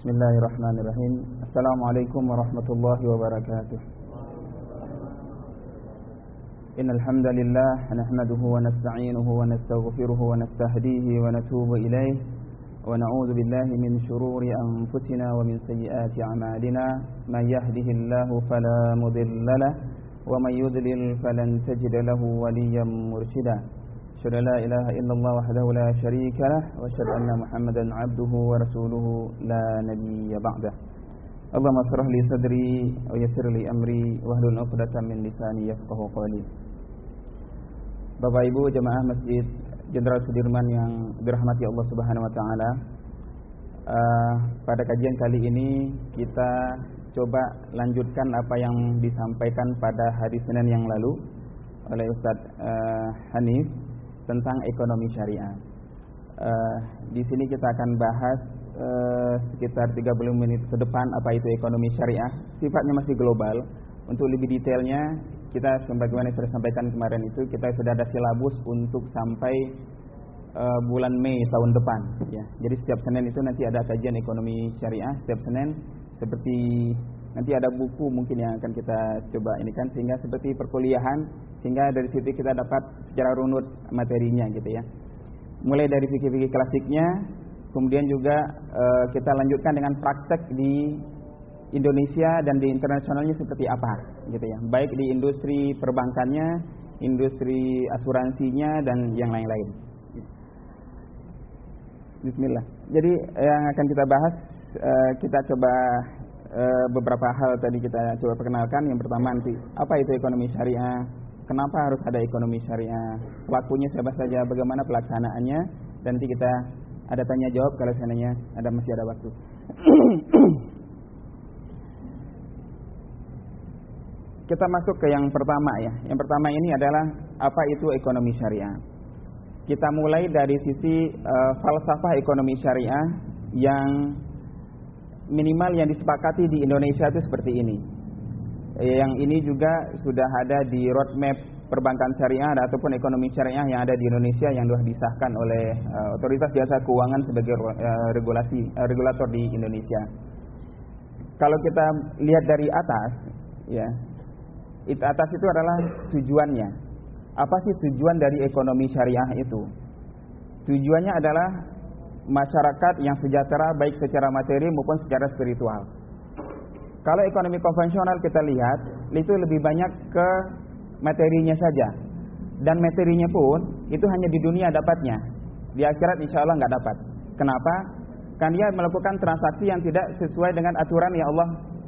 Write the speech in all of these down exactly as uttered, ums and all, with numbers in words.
Bismillahirrahmanirrahim. Assalamualaikum warahmatullahi wabarakatuh. Innal hamdalillah nahmaduhu wa nasta'inuhu wa nastaghfiruhu wa nastahdihi wa natubu ilayh wa na'udzu billahi min shururi anfusina wa min sayyiati a'malina. Man yahdihillahu fala mudilla lahu wa man yudlil falan tajida lahu waliyyan murshida. Asyhadu an la ilaha illallah wahdahu la syarika lah wa asyhadu anna Muhammadan 'abduhu wa rasuluhu la nabiyya ba'dah. Allahumma shrah li sadri wa yassir li amri wahlul 'uqdatam min lisani yafqahu qawli. Bapak Ibu jemaah Masjid Jenderal Sudirman yang dirahmati Allah Subhanahu wa taala. Uh, pada kajian kali ini kita coba lanjutkan apa yang disampaikan pada hari Senin yang lalu oleh Ustadz uh, Hanif tentang ekonomi syariah. Uh, di sini kita akan bahas uh, sekitar tiga puluh menit ke depan apa itu ekonomi syariah. Sifatnya masih global. Untuk lebih detailnya kita sebagaimana yang sudah sampaikan kemarin itu kita sudah ada silabus untuk sampai uh, bulan Mei tahun depan. Ya. Jadi setiap Senin itu nanti ada kajian ekonomi syariah setiap Senin, seperti nanti ada buku mungkin yang akan kita coba ini kan sehingga seperti perkuliahan, sehingga dari situ kita dapat secara runut materinya gitu ya. Mulai dari fikih-fikih klasiknya, kemudian juga e, kita lanjutkan dengan praktek di Indonesia dan di internasionalnya seperti apa gitu ya. Baik di industri perbankannya, industri asuransinya dan yang lain-lain. Bismillah. Jadi yang akan kita bahas e, kita coba beberapa hal tadi kita coba perkenalkan. Yang pertama nanti apa itu ekonomi syariah, kenapa harus ada ekonomi syariah, pelakunya siapa saja, bagaimana pelaksanaannya, dan nanti kita ada tanya jawab kalau seandainya ada masih ada waktu. Kita masuk ke yang pertama ya. Yang pertama ini adalah apa itu ekonomi syariah. Kita mulai dari sisi uh, falsafah ekonomi syariah yang minimal yang disepakati di Indonesia itu seperti ini. Yang ini juga sudah ada di roadmap perbankan syariah ataupun ekonomi syariah yang ada di Indonesia yang sudah disahkan oleh uh, Otoritas Jasa Keuangan sebagai uh, regulasi uh, regulator di Indonesia. Kalau kita lihat dari atas, ya, itu atas itu adalah tujuannya. Apa sih tujuan dari ekonomi syariah itu? Tujuannya adalah masyarakat yang sejahtera baik secara materi maupun secara spiritual. Kalau ekonomi konvensional kita lihat itu lebih banyak ke materinya saja, dan materinya pun itu hanya di dunia dapatnya, di akhirat insya Allah nggak dapat. Kenapa? Kan dia melakukan transaksi yang tidak sesuai dengan aturan yang Allah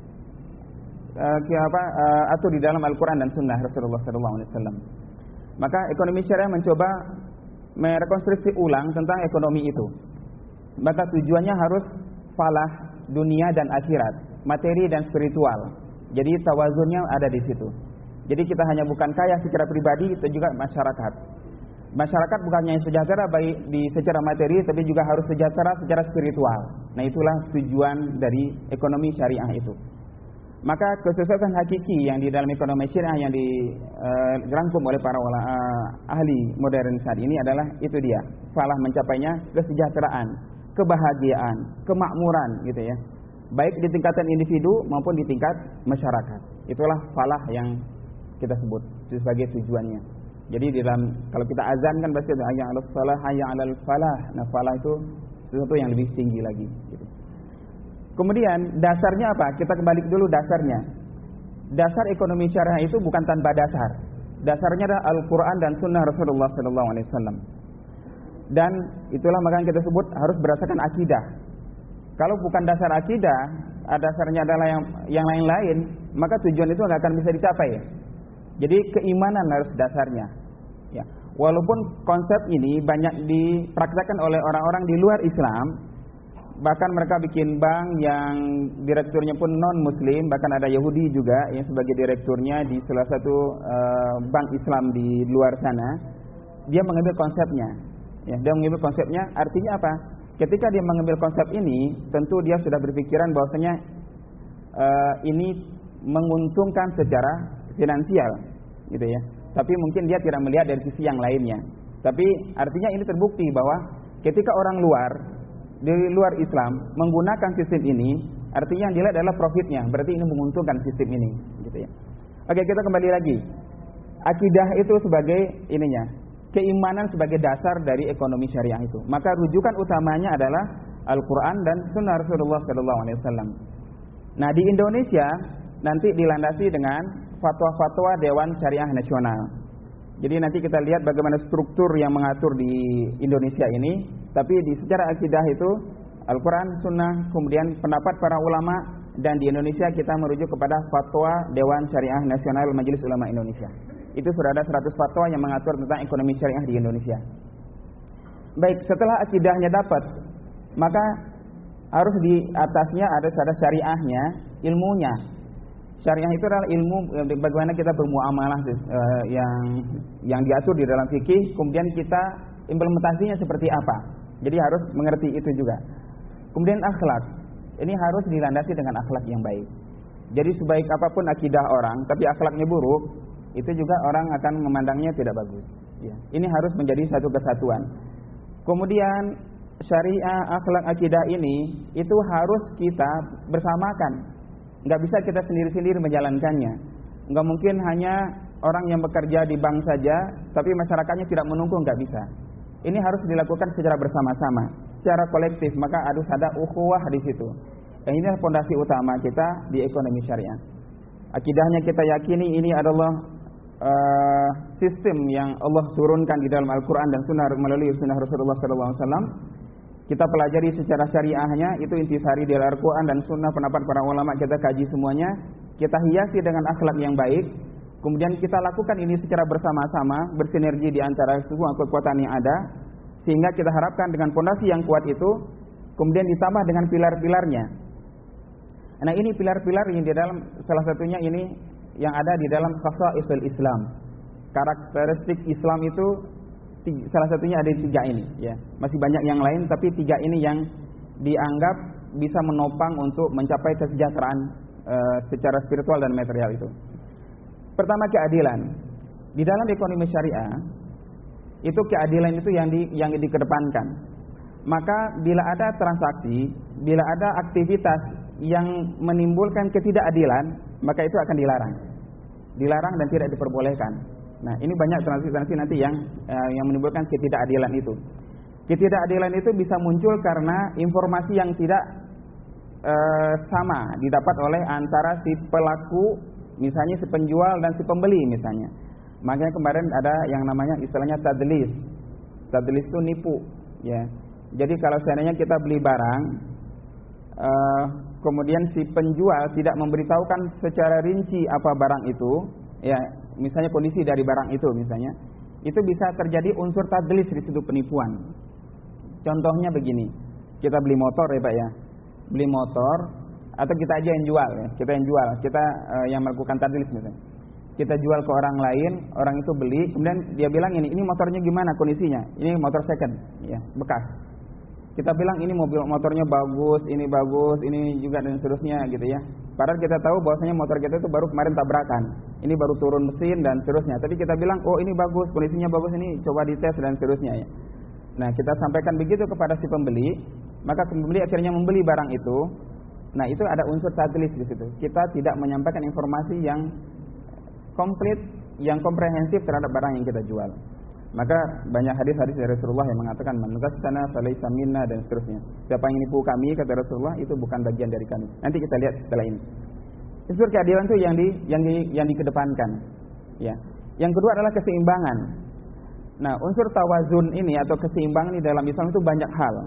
uh, apa, uh, atur di dalam Al-Quran dan Sunnah Rasulullah shallallahu alaihi wasallam. Maka ekonomi syariah mencoba merekonstruksi ulang tentang ekonomi itu. Maka tujuannya harus falah dunia dan akhirat, materi dan spiritual. Jadi tawazunnya ada di situ. Jadi kita hanya bukan kaya secara pribadi, itu juga masyarakat. Masyarakat bukannya sejahtera baik di secara materi, tapi juga harus sejahtera secara spiritual. Nah itulah tujuan dari ekonomi syariah itu. Maka kesuksesan hakiki yang di dalam ekonomi syariah yang dirangkum uh, oleh para uh, ahli modern saat ini adalah itu dia, falah mencapainya kesejahteraan, kebahagiaan, kemakmuran gitu ya. Baik di tingkatan individu maupun di tingkat masyarakat. Itulah falah yang kita sebut sebagai tujuannya. Jadi di dalam kalau kita azan kan pasti ada hayya 'alas shalah, hayya 'alal falah. Nah, falah itu sesuatu yang lebih tinggi lagi gitu. Kemudian dasarnya apa? Kita kembali dulu dasarnya. Dasar ekonomi syariah itu bukan tanpa dasar. Dasarnya adalah Al-Qur'an dan Sunnah Rasulullah sallallahu alaihi wasallam. Dan itulah makanya kita sebut harus berdasarkan akidah. Kalau bukan dasar akidah, dasarnya adalah yang yang lain-lain, maka tujuan itu nggak akan bisa dicapai. Jadi keimanan harus dasarnya. Ya. Walaupun konsep ini banyak dipraktekkan oleh orang-orang di luar Islam, bahkan mereka bikin bank yang direkturnya pun non-Muslim, bahkan ada Yahudi juga yang sebagai direkturnya di salah satu uh, bank Islam di luar sana. Dia mengambil konsepnya. Ya, dia mengambil konsepnya, artinya apa? Ketika dia mengambil konsep ini, tentu dia sudah berpikiran bahwasanya uh, ini menguntungkan secara finansial, gitu ya. Tapi mungkin dia tidak melihat dari sisi yang lainnya. Tapi artinya ini terbukti bahwa ketika orang luar di luar Islam menggunakan sistem ini, artinya yang dilihat adalah profitnya, berarti ini menguntungkan sistem ini, gitu ya. Oke, kita kembali lagi. Akidah itu sebagai ininya, keimanan sebagai dasar dari ekonomi syariah itu. Maka rujukan utamanya adalah Al-Quran dan Sunnah Rasulullah Sallallahu Alaihi Wasallam. Nah, di Indonesia nanti dilandasi dengan fatwa-fatwa Dewan Syariah Nasional. Jadi nanti kita lihat bagaimana struktur yang mengatur di Indonesia ini. Tapi di secara akidah itu Al-Quran, Sunnah, kemudian pendapat para ulama, dan di Indonesia kita merujuk kepada fatwa Dewan Syariah Nasional Majelis Ulama Indonesia. Itu sudah ada seratus fatwa yang mengatur tentang ekonomi syariah di Indonesia. Baik, setelah akidahnya dapat, maka harus di atasnya ada ada syariahnya, ilmunya. Syariah itu adalah ilmu bagaimana kita bermuamalah uh, yang yang diatur di dalam fikih, kemudian kita implementasinya seperti apa. Jadi harus mengerti itu juga. Kemudian akhlak. Ini harus dilandasi dengan akhlak yang baik. Jadi sebaik apapun akidah orang, tapi akhlaknya buruk, itu juga orang akan memandangnya tidak bagus. Ya. Ini harus menjadi satu kesatuan. Kemudian syariah, akhlak, akidah ini itu harus kita bersamakan. Enggak bisa kita sendiri-sendiri menjalankannya. Enggak mungkin hanya orang yang bekerja di bank saja, tapi masyarakatnya tidak mendukung, enggak bisa. Ini harus dilakukan secara bersama-sama, secara kolektif, maka harus ada ukhuwah di situ. Dan ini adalah fondasi utama kita di ekonomi syariah. Akidahnya kita yakini ini adalah uh, sistem yang Allah turunkan di dalam Al-Quran dan Sunnah melalui Sunnah Rasulullah Sallallahu Alaihi Wasallam. Kita pelajari secara syariahnya, itu intisari dari Al-Quran dan Sunnah, pendapat para ulama, kita kaji semuanya, kita hiasi dengan akhlak yang baik. Kemudian kita lakukan ini secara bersama-sama, bersinergi di antara semua kekuatan yang ada, sehingga kita harapkan dengan fondasi yang kuat itu, kemudian ditambah dengan pilar-pilarnya. Nah, ini pilar-pilar yang di dalam salah satunya ini yang ada di dalam khasaisul Islam. Karakteristik Islam itu salah satunya ada di tiga ini, ya. Masih banyak yang lain, tapi tiga ini yang dianggap bisa menopang untuk mencapai kesejahteraan e, secara spiritual dan material itu. Pertama, keadilan. Di dalam ekonomi syariah, itu keadilan itu yang di, yang dikedepankan. Maka bila ada transaksi, bila ada aktivitas yang menimbulkan ketidakadilan, maka itu akan dilarang. Dilarang dan tidak diperbolehkan. Nah, ini banyak transaksi nanti yang eh, yang menimbulkan ketidakadilan itu. Ketidakadilan itu bisa muncul karena informasi yang tidak eh, sama didapat oleh antara si pelaku, misalnya si penjual dan si pembeli misalnya. Makanya kemarin ada yang namanya istilahnya tadlis. Tadlis itu nipu, ya. Jadi kalau seandainya kita beli barang, uh, kemudian si penjual tidak memberitahukan secara rinci apa barang itu, ya, misalnya kondisi dari barang itu misalnya, itu bisa terjadi unsur tadlis di situ, penipuan. Contohnya begini, kita beli motor ya Pak ya, beli motor, atau kita aja yang jual, ya, kita yang jual, kita uh, yang melakukan tadlis misalnya. Kita jual ke orang lain, orang itu beli, kemudian dia bilang ini, ini motornya gimana kondisinya? Ini motor second, ya, bekas. Kita bilang ini mobil motornya bagus, ini bagus, ini juga dan seterusnya gitu ya. Padahal kita tahu bahwasanya motor kita itu baru kemarin tabrakan, ini baru turun mesin dan seterusnya. Tapi kita bilang, oh ini bagus, kondisinya bagus, ini coba dites dan seterusnya ya. Nah, kita sampaikan begitu kepada si pembeli, maka pembeli akhirnya membeli barang itu. Nah, itu ada unsur tadlis di situ. Kita tidak menyampaikan informasi yang komplit, yang komprehensif terhadap barang yang kita jual. Maka banyak hadis-hadis dari Rasulullah yang mengatakan man ghassana falaysa minna dan seterusnya. Siapa yang nipu kami, kata Rasulullah, itu bukan bagian dari kami. Nanti kita lihat setelah ini. Unsur keadilan itu yang di yang di yang dikedepankan. Ya. Yang kedua adalah keseimbangan. Nah, unsur tawazun ini atau keseimbangan di dalam Islam itu banyak hal.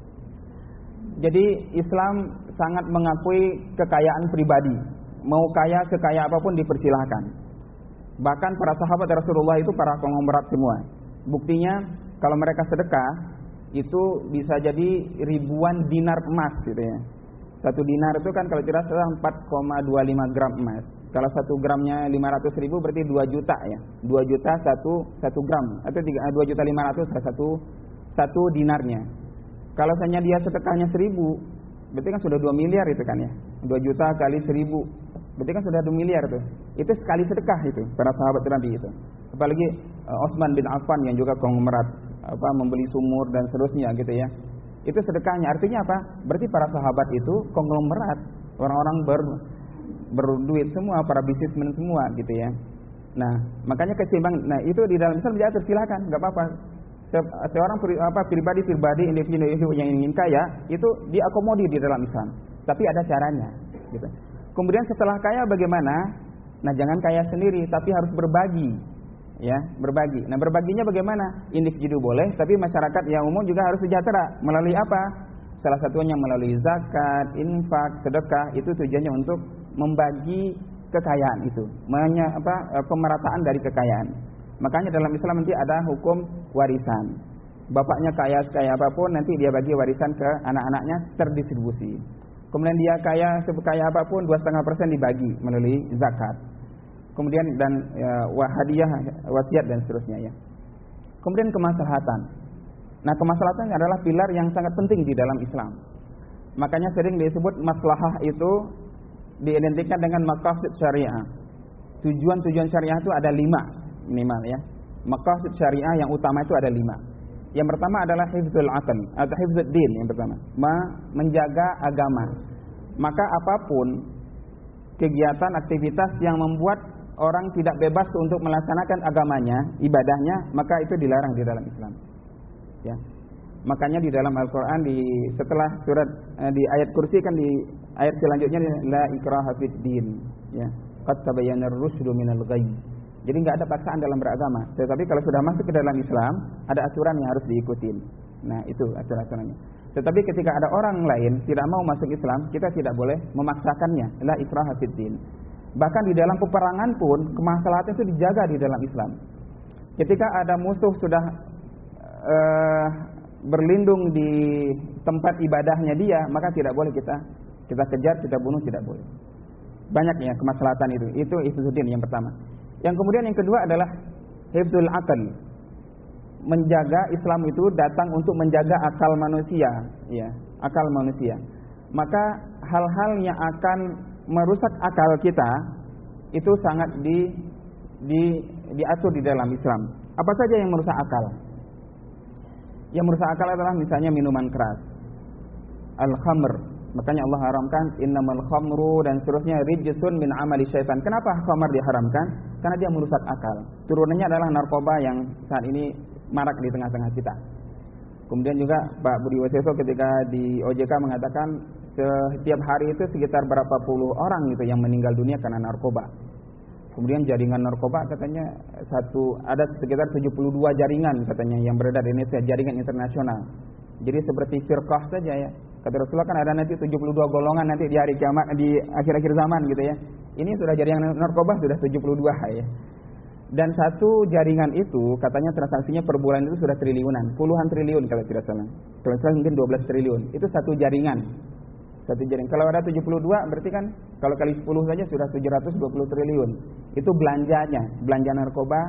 Jadi Islam sangat mengakui kekayaan pribadi. Mau kaya sekaya apapun dipersilahkan. Bahkan para sahabat Rasulullah itu para konglomerat semua. Buktinya kalau mereka sedekah itu bisa jadi ribuan dinar emas gitu ya. Satu dinar itu kan kalau tidak salah empat koma dua lima gram emas. Kalau satu gramnya lima ratus ribu berarti dua juta ya. dua juta satu satu gram atau dua juta lima ratus satu satu dinarnya. Kalau misalnya dia sedekahnya seribu, berarti kan sudah dua miliar itu kan ya. dua juta kali seribu, berarti kan sudah dua miliar tuh. Itu sekali sedekah itu para sahabat Nabi itu. Apalagi uh, Utsman bin Affan yang juga konglomerat apa membeli sumur dan seterusnya gitu ya. Itu sedekahnya. Artinya apa? Berarti para sahabat itu konglomerat, orang-orang ber, berduit semua, para bisnismen semua gitu ya. Nah, makanya keseimbangan. Nah, itu di dalam Islam diatur, silakan, enggak apa-apa. Se- seorang pri, apa pribadi-pribadi, individu yang ingin kaya itu diakomodir di dalam Islam. Tapi ada caranya, gitu. Kemudian setelah kaya bagaimana? Nah, jangan kaya sendiri, tapi harus berbagi. Ya, berbagi. Nah, berbaginya bagaimana? Individu boleh, tapi masyarakat yang umum juga harus sejahtera. Melalui apa? Salah satunya melalui zakat, infak, sedekah. Itu tujuannya untuk membagi kekayaan itu, Menya, apa, pemerataan dari kekayaan. Makanya dalam Islam nanti ada hukum warisan. Bapaknya kaya sekaya apapun, nanti dia bagi warisan ke anak-anaknya terdistribusi. Kemudian dia kaya sekaya apapun, dua koma lima persen dibagi melalui zakat. Kemudian dan ya, hadiah, wasiat dan seterusnya ya. Kemudian kemaslahatan. Nah, kemaslahatan adalah pilar yang sangat penting di dalam Islam. Makanya sering disebut maslahah itu diidentikan dengan maqasid syariah. Tujuan-tujuan syariah itu ada lima minimal ya. Maqasid syariah yang utama itu ada lima. Yang pertama adalah hifdzul aql atau hifdzud din yang pertama, menjaga agama. Maka apapun kegiatan aktivitas yang membuat orang tidak bebas untuk melaksanakan agamanya, ibadahnya, maka itu dilarang di dalam Islam. Ya. Makanya di dalam Al-Qur'an di setelah surat eh, di ayat kursi kan di ayat selanjutnya la ikraha fid din, ya. Qad tabayyana ar-rusydu minal ghayy. Jadi enggak ada paksaan dalam beragama. Tetapi kalau sudah masuk ke dalam Islam, ada aturan yang harus diikutin. Nah, itu aturan-aturannya. Tetapi ketika ada orang lain tidak mau masuk Islam, kita tidak boleh memaksakannya. La ikraha fid din. Bahkan di dalam peperangan pun kemaslahatan itu dijaga di dalam Islam. Ketika ada musuh sudah uh, berlindung di tempat ibadahnya dia, maka tidak boleh kita kita kejar, kita bunuh, tidak boleh. Banyak ya kemaslahatan itu. Itu hifdzuddin yang pertama. Yang kemudian yang kedua adalah hifdzul aql. Menjaga Islam itu datang untuk menjaga akal manusia, ya, akal manusia. Maka hal-hal yang akan merusak akal kita itu sangat di, di diatur di dalam Islam. Apa saja yang merusak akal? Yang merusak akal adalah misalnya minuman keras, al-khamr. Makanya Allah haramkan innamal khamru dan seterusnya rijsun min amali syaitan. Kenapa khamr diharamkan? Karena dia merusak akal. Turunannya adalah narkoba yang saat ini marak di tengah-tengah kita. Kemudian juga Pak Budi Waseso ketika di O J K mengatakan setiap hari itu sekitar berapa puluh orang gitu yang meninggal dunia karena narkoba. Kemudian jaringan narkoba katanya satu ada sekitar tujuh puluh dua jaringan katanya yang beredar di Indonesia, jaringan internasional. Jadi seperti firqah saja ya. Kata Rasulullah kan ada nanti tujuh puluh dua golongan nanti di hari kiamat, di akhir-akhir zaman gitu ya. Ini sudah jaringan narkoba sudah tujuh puluh dua ya. Dan satu jaringan itu katanya transaksinya per bulan itu sudah triliunan, puluhan triliun kalau tidak salah. Kalau salah mungkin dua belas triliun. Itu satu jaringan. Satu jaringan. Kalau ada tujuh puluh dua berarti kan kalau kali sepuluh saja sudah tujuh ratus dua puluh triliun. Itu belanjanya, belanja narkoba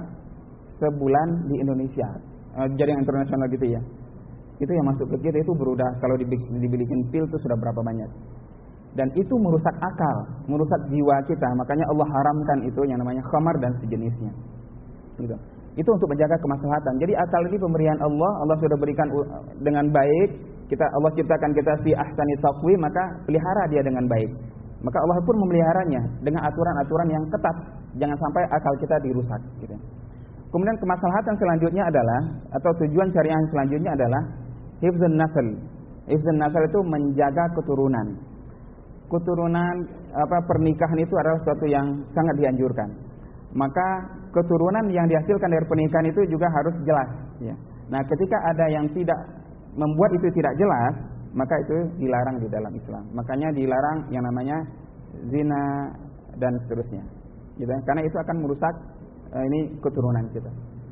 sebulan di Indonesia. Uh, jaringan internasional gitu ya. Itu yang masuk ke kita itu berudah kalau dibilikin pil itu sudah berapa banyak. Dan itu merusak akal, merusak jiwa kita. Makanya Allah haramkan itu yang namanya khamar dan sejenisnya. Gitu. Itu untuk menjaga kemaslahatan. Jadi akal ini pemberian Allah, Allah sudah berikan dengan baik. Kita Allah ciptakan kita fi ahsani taqwim, maka pelihara dia dengan baik. Maka Allah pun memeliharanya dengan aturan-aturan yang ketat. Jangan sampai akal kita dirusak. Gitu. Kemudian kemaslahatan selanjutnya adalah atau tujuan syariah selanjutnya adalah hifdzun nasl. Hifdzun nasl itu menjaga keturunan. Keturunan apa pernikahan itu adalah sesuatu yang sangat dianjurkan. Maka keturunan yang dihasilkan dari pernikahan itu juga harus jelas. Ya. Nah, ketika ada yang tidak membuat itu tidak jelas, maka itu dilarang di dalam Islam. Makanya dilarang yang namanya zina dan seterusnya. Gitu. Karena itu akan merusak uh, ini keturunan kita.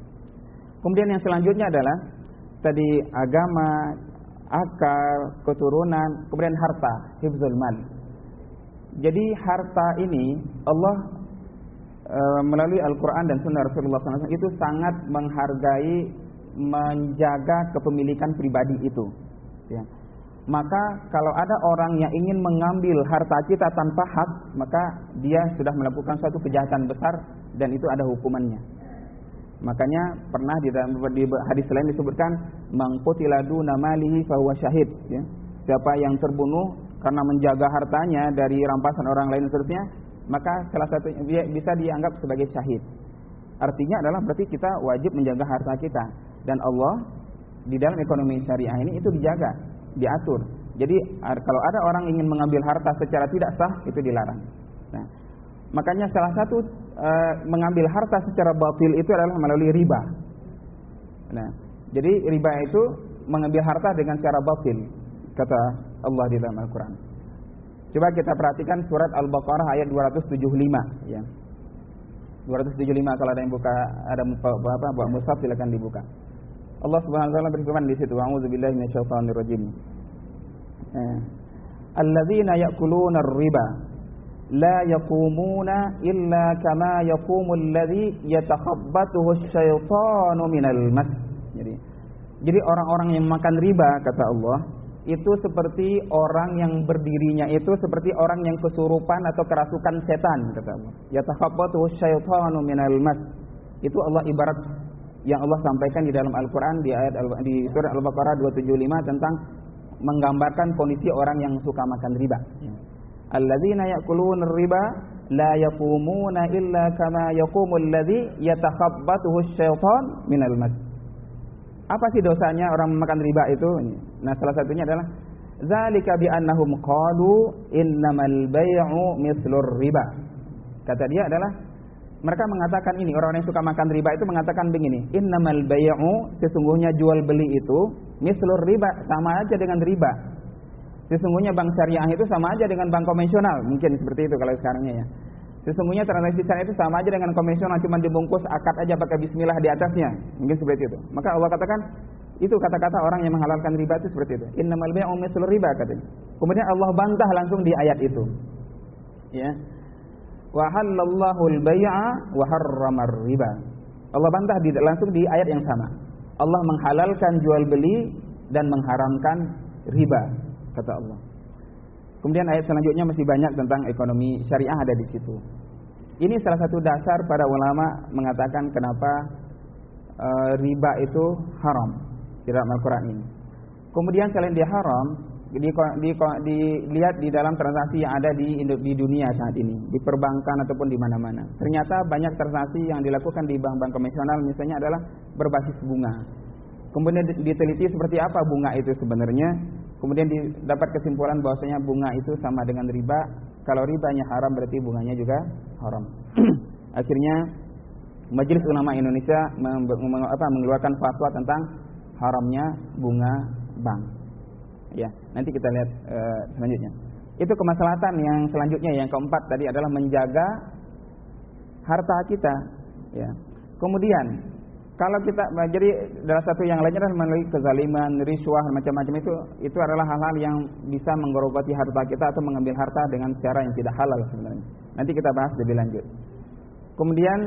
Kemudian yang selanjutnya adalah tadi agama, akal, keturunan, kemudian harta, hifdzul mal. Jadi harta ini Allah e, melalui Al-Quran dan Sunnah Rasulullah shallallahu alaihi wasallam itu sangat menghargai menjaga kepemilikan pribadi itu. Ya. Maka kalau ada orang yang ingin mengambil harta kita tanpa hak, maka dia sudah melakukan suatu kejahatan besar dan itu ada hukumannya. Makanya pernah di dalam di hadis lain disebutkan man qutila duna malihi fahuwa syahid, ya. Siapa yang terbunuh karena menjaga hartanya dari rampasan orang lain seterusnya, maka salah satu bisa dianggap sebagai syahid. Artinya adalah berarti kita wajib menjaga harta kita, dan Allah di dalam ekonomi syariah ini itu dijaga, diatur. Jadi kalau ada orang ingin mengambil harta secara tidak sah, itu dilarang. Nah, makanya salah satu e, mengambil harta secara batil itu adalah melalui riba. Nah, jadi riba itu mengambil harta dengan cara batil, kata Allah di dalam Al-Quran. Coba kita perhatikan surat Al-Baqarah ayat dua ratus tujuh puluh lima, ya. dua ratus tujuh puluh lima, kalau ada yang buka, ada apa, buat mushaf silakan dibuka. Allah Subhanahu wa taala berfirman di situ, a'udzubillahi minasyaitonir rajim. Eh, alladzina ya'kuluna ar-riba la yaqumuna illa kama yaqumu alladzi yatakhabbathu asy-syaitanu minal mas. Jadi jadi orang-orang yang makan riba, kata Allah, itu seperti orang yang berdirinya itu seperti orang yang kesurupan atau kerasukan setan, kata Allah. Yatakhabbathu asy-syaitanu minal mas. Itu Allah ibarat yang Allah sampaikan di dalam Al-Quran di ayat di surah Al-Baqarah dua ratus tujuh puluh lima tentang menggambarkan kondisi orang yang suka makan riba. Alladzina ya'kuluna ar-riba la yaqumuna illa kama yaqumul ladzi yatakhabbathu asy-syaitan minal mas. Apa sih dosanya orang makan riba itu? Nah, salah satunya adalah zalika bi annahum qalu innamal bai'u mithlur riba. Kata dia adalah mereka mengatakan ini, orang-orang yang suka makan riba itu mengatakan begini, innamal bai'u, sesungguhnya jual beli itu mislur riba, sama aja dengan riba. Sesungguhnya bank syariah itu sama aja dengan bank konvensional, mungkin seperti itu kalau sekarangnya ya. Sesungguhnya transaksi syariah itu sama aja dengan konvensional, cuma dibungkus akad aja pakai bismillah di atasnya, mungkin seperti itu. Maka Allah katakan itu kata-kata orang yang menghalalkan riba itu seperti itu. Innamal bai'u mislur riba, katanya. Kemudian Allah bantah langsung di ayat itu. Ya. Wa halallahu al-bai'a wa harramar riba. Allah bantah di, langsung di ayat yang sama. Allah menghalalkan jual beli dan mengharamkan riba, kata Allah. Kemudian ayat selanjutnya masih banyak tentang ekonomi syariah ada di situ. Ini salah satu dasar para ulama mengatakan kenapa e, riba itu haram di dalam Al-Quran ini. Kemudian selain dia haram, di, di, di, dilihat di dalam transaksi yang ada di, di dunia saat ini, di perbankan ataupun di mana-mana. Ternyata banyak transaksi yang dilakukan di bank-bank konvensional misalnya adalah berbasis bunga. Kemudian diteliti seperti apa bunga itu sebenarnya. Kemudian didapat kesimpulan bahwasanya bunga itu sama dengan riba. Kalau ribanya haram berarti bunganya juga haram. Akhirnya Majelis Ulama Indonesia mengeluarkan fatwa tentang haramnya bunga bank. Ya, nanti kita lihat uh, selanjutnya. Itu kemaslahatan yang selanjutnya, yang keempat tadi adalah menjaga harta kita. Ya. Kemudian kalau kita jadi dalam satu yang lainnya adalah melalui kezaliman, riswah, macam-macam itu itu adalah hal-hal yang bisa menggerogoti harta kita atau mengambil harta dengan cara yang tidak halal sebenarnya. Nanti kita bahas lebih lanjut. Kemudian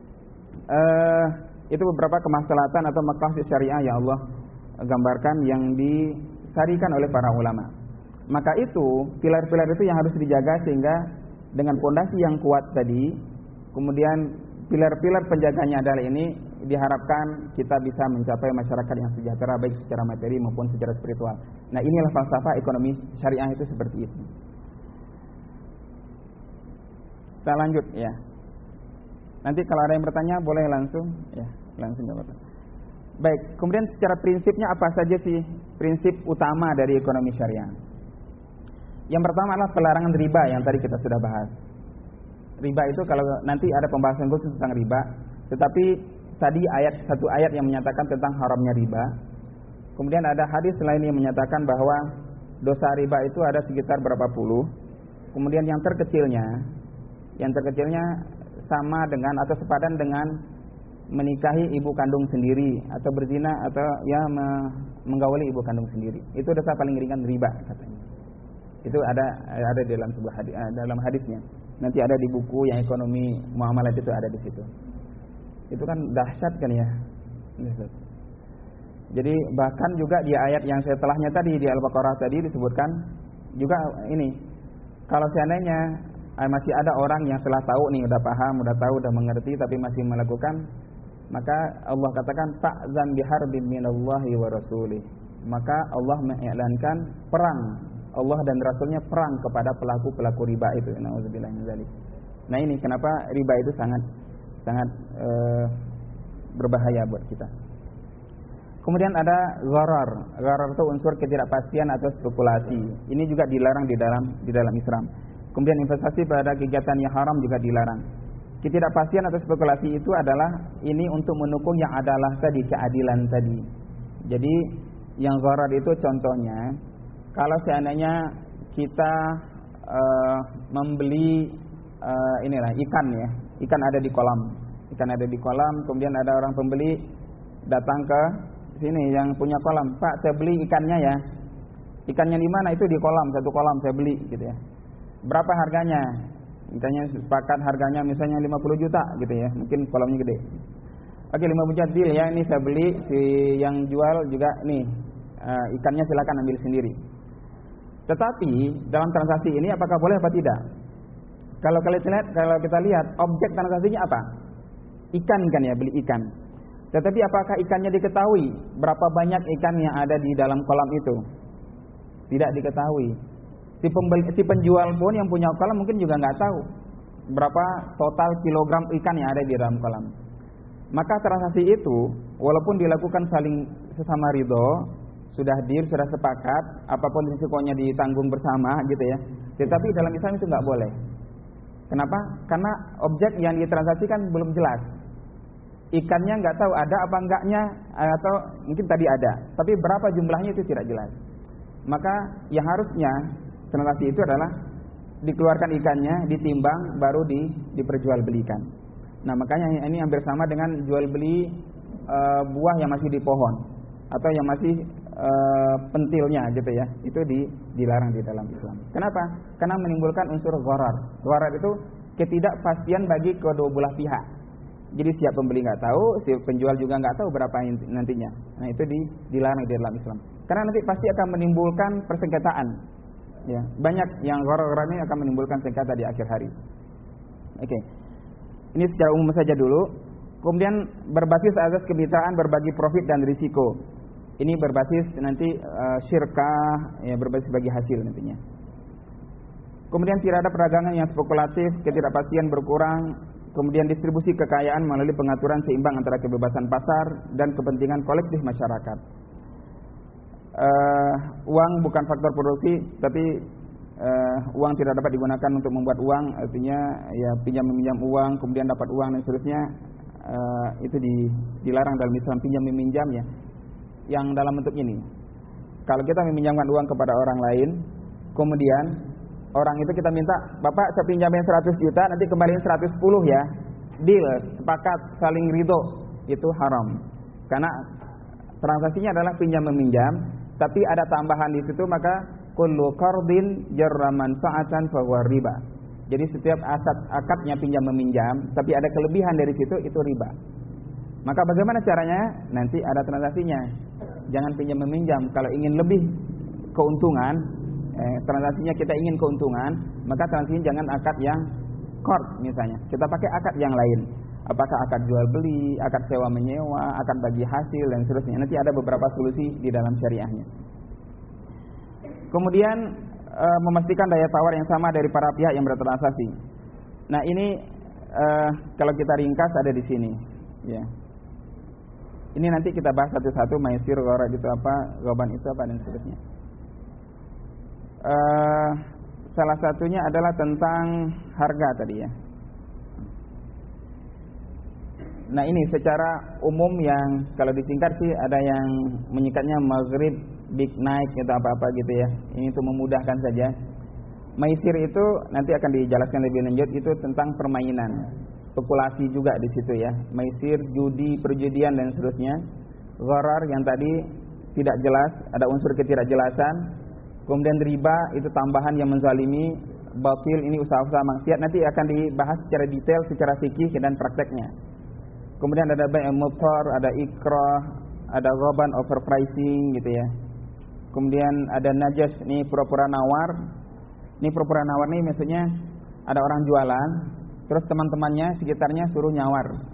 uh, itu beberapa kemaslahatan atau maqasid syariah yang Allah gambarkan yang disarikan oleh para ulama. Maka itu pilar-pilar itu yang harus dijaga sehingga dengan pondasi yang kuat tadi, kemudian pilar-pilar penjaganya adalah ini, diharapkan kita bisa mencapai masyarakat yang sejahtera baik secara materi maupun secara spiritual. Nah, inilah falsafah ekonomi syariah itu seperti itu. Kita lanjut ya. Nanti kalau ada yang bertanya boleh langsung ya, langsung jawab. Baik, kemudian secara prinsipnya apa saja sih prinsip utama dari ekonomi syariah? Yang pertama adalah pelarangan riba yang tadi kita sudah bahas. Riba itu kalau nanti ada pembahasan khusus tentang riba, tetapi tadi ayat satu ayat yang menyatakan tentang haramnya riba. Kemudian ada hadis lain yang menyatakan bahwa dosa riba itu ada sekitar berapa puluh. Kemudian yang terkecilnya, yang terkecilnya sama dengan atau sepadan dengan menikahi ibu kandung sendiri atau berzina atau ya menggauli ibu kandung sendiri. Itu dosa paling ringan riba katanya. Itu ada ada dalam sebuah hadis, dalam hadisnya. Nanti ada di buku yang ekonomi muamalat itu ada di situ. Itu kan dahsyat kan ya. Jadi bahkan juga di ayat yang setelahnya tadi di Al-Baqarah tadi disebutkan juga ini. Kalau seandainya masih ada orang yang setelah tahu nih, udah paham, udah tahu, udah mengerti tapi masih melakukan maka Allah katakan fa'zan biharbin minallahi wa rasulih. Maka Allah mengiklankan perang, Allah dan Rasulnya perang kepada pelaku-pelaku riba itu. Nauzubillah min dzalik. Nah ini kenapa riba itu sangat sangat uh, berbahaya buat kita. Kemudian ada gharar. Gharar itu unsur ketidakpastian atau spekulasi. Ini juga dilarang di dalam di dalam Islam. Kemudian investasi pada kegiatan yang haram juga dilarang. Ketidakpastian atau spekulasi itu adalah ini untuk mendukung yang adalah tadi, keadilan tadi. Jadi yang gharar itu contohnya kalau seandainya kita uh, membeli uh, inilah ikan ya, ikan ada di kolam, ikan ada di kolam, kemudian ada orang pembeli datang ke sini yang punya kolam, Pak saya beli ikannya ya, ikannya di mana? Itu di kolam, satu kolam saya beli gitu ya. Berapa harganya? Misalnya sepakat harganya misalnya lima puluh juta gitu ya, mungkin kolamnya gede. Oke lima puluh juta deal ya, ini saya beli, si yang jual juga nih uh, ikannya silakan ambil sendiri. Tetapi dalam transaksi ini apakah boleh apa tidak? Kalau kalian lihat, kalau kita lihat objek transaksinya apa? Ikan kan ya, beli ikan. Tetapi apakah ikannya diketahui berapa banyak ikan yang ada di dalam kolam itu? Tidak diketahui. Si, pembeli, si penjual pun yang punya kolam mungkin juga nggak tahu berapa total kilogram ikan yang ada di dalam kolam. Maka transaksi itu walaupun dilakukan saling sesama ridho, sudah deal, sudah sepakat, apapun risikonya ditanggung bersama gitu ya. Tetapi dalam Islam itu nggak boleh. Kenapa? Karena objek yang ditransaksikan belum jelas. Ikannya nggak tahu ada apa enggaknya, atau mungkin tadi ada, tapi berapa jumlahnya itu tidak jelas. Maka yang harusnya transaksi itu adalah dikeluarkan ikannya, ditimbang, baru di, diperjualbelikan. Nah makanya ini hampir sama dengan jual beli e, buah yang masih di pohon atau yang masih e, pentilnya gitu ya, itu di, dilarang di dalam Islam. Kenapa? Karena menimbulkan unsur gharar. Gharar itu ketidakpastian bagi kedua belah pihak. Jadi siap pembeli nggak tahu, si penjual juga nggak tahu berapa nantinya. Nah itu di, dilarang di dalam Islam. Karena nanti pasti akan menimbulkan persengketaan. Ya, banyak yang gharar-gharar ini akan menimbulkan sengketa di akhir hari. Oke, okay. Ini secara umum saja dulu. Kemudian berbasis asas kemitraan berbagi profit dan risiko. Ini berbasis nanti uh, syirkah, ya, berbasis bagi hasil nantinya. Kemudian tidak ada perdagangan yang spekulatif, ketidakpastian berkurang. Kemudian distribusi kekayaan melalui pengaturan seimbang antara kebebasan pasar dan kepentingan kolektif masyarakat. Uh, uang bukan faktor produksi, tapi uh, uang tidak dapat digunakan untuk membuat uang. Artinya ya pinjam meminjam uang, kemudian dapat uang dan seterusnya, uh, itu di, dilarang dalam Islam, pinjam meminjam ya. Yang dalam bentuk ini, kalau kita meminjamkan uang kepada orang lain, kemudian orang itu kita minta, Bapak saya pinjamin seratus juta, nanti kembaliin seratus sepuluh ya. Deal, sepakat, saling ridho. Itu haram. Karena transaksinya adalah pinjam meminjam, tapi ada tambahan di situ, maka kullu qardin jarra manfa'atan fa huwa riba. Jadi setiap aset akadnya pinjam meminjam, tapi ada kelebihan dari situ, itu riba. Maka bagaimana caranya? Nanti ada transaksinya. Jangan pinjam meminjam. Kalau ingin lebih keuntungan, Eh, transaksinya kita ingin keuntungan, maka transaksinya jangan akad yang qard misalnya. Kita pakai akad yang lain. Apakah akad jual beli, akad sewa menyewa, akad bagi hasil dan seterusnya. Nanti ada beberapa solusi di dalam syariahnya. Kemudian e, memastikan daya tawar yang sama dari para pihak yang bertransaksi. Nah ini e, kalau kita ringkas ada di sini. Ya. Ini nanti kita bahas satu-satu, maisir, gharar itu apa, ghaban itu apa dan seterusnya. Uh, salah satunya adalah tentang harga tadi ya. Nah ini secara umum yang kalau disingkat sih ada yang menyingkatnya maghrib, big night atau apa-apa gitu ya. Ini untuk memudahkan saja. Maisir itu nanti akan dijelaskan lebih lanjut, itu tentang permainan, spekulasi juga di situ ya. Maisir, judi, perjudian dan seterusnya. Gharar yang tadi tidak jelas, ada unsur ketidakjelasan. Kemudian riba itu tambahan yang menzalimi, batil ini usaha-usaha maksiat, nanti akan dibahas secara detail secara fikih dan prakteknya. Kemudian ada bai' mubtar, ada ikrah, ada ghaban, overpricing gitu ya. Kemudian ada najas, ini pura-pura nawar. Ini pura-pura nawar nih maksudnya ada orang jualan, terus teman-temannya sekitarnya suruh nyawar.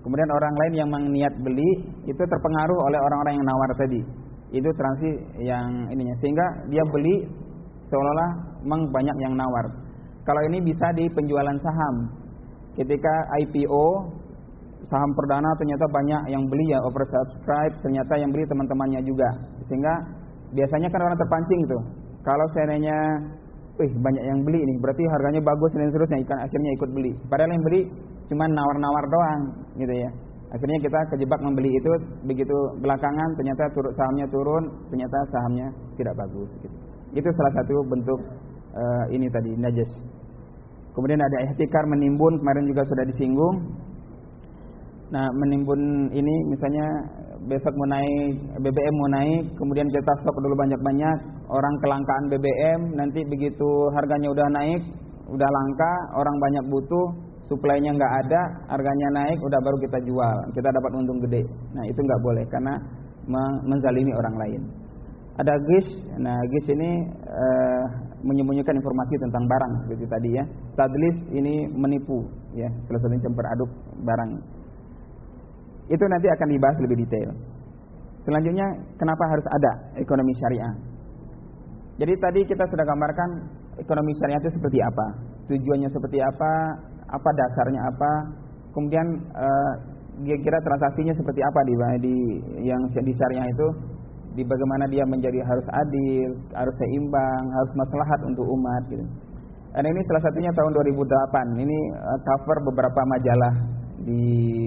Kemudian orang lain yang meniat beli itu terpengaruh oleh orang-orang yang nawar tadi. Itu transaksi yang ininya, sehingga dia beli seolah-olah memang banyak yang nawar. Kalau ini bisa di penjualan saham. Ketika I P O saham perdana ternyata banyak yang beli ya, oversubscribe, ternyata yang beli teman-temannya juga. Sehingga biasanya kan orang terpancing tuh. Kalau seandainya wih banyak yang beli ini, berarti harganya bagus dan seterusnya, ikan akhirnya ikut beli. Padahal yang beli cuma nawar-nawar doang gitu ya. Akhirnya kita kejebak membeli itu, begitu belakangan ternyata turun, sahamnya turun, ternyata sahamnya tidak bagus gitu. Itu salah satu bentuk uh, ini tadi najas. Kemudian ada ihtikar, menimbun, kemarin juga sudah disinggung. Nah, menimbun ini misalnya besok mau naik, B B M mau naik, kemudian kita stok dulu banyak-banyak, orang kelangkaan B B M, nanti begitu harganya udah naik, udah langka, orang banyak butuh, suplainya nggak ada, harganya naik, udah baru kita jual, kita dapat untung gede. Nah, itu nggak boleh karena menzalimi orang lain. Ada gish, nah gish ini uh, menyembunyikan informasi tentang barang seperti tadi ya. Tadlis ini menipu ya, salah satu campur aduk barang. Itu nanti akan dibahas lebih detail. Selanjutnya, kenapa harus ada ekonomi syariah? Jadi tadi kita sudah gambarkan ekonomi syariah itu seperti apa, tujuannya seperti apa, apa dasarnya apa, kemudian uh, kira-kira transaksinya seperti apa di, di yang di syariah itu, di bagaimana dia menjadi harus adil, harus seimbang, harus maslahat untuk umat gitu. Dan ini salah satunya tahun dua ribu delapan. Ini uh, cover beberapa majalah di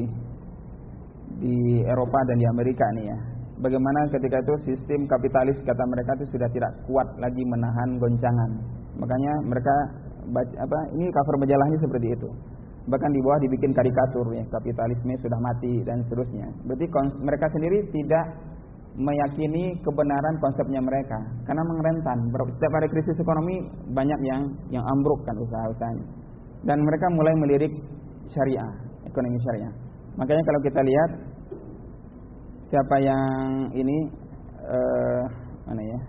di Eropa dan di Amerika nih ya. Bagaimana ketika itu sistem kapitalis kata mereka itu sudah tidak kuat lagi menahan goncangan. Makanya mereka baca, apa ini cover majalahnya seperti itu. Bahkan di bawah dibikin karikatur ya, kapitalisme sudah mati dan seterusnya. Berarti mereka sendiri tidak meyakini kebenaran konsepnya mereka karena mengerentan. Setiap ada krisis ekonomi banyak yang yang ambruk kan usaha-usahanya. Dan mereka mulai melirik syariah, ekonomi syariah. Makanya kalau kita lihat siapa yang ini uh, mana ya?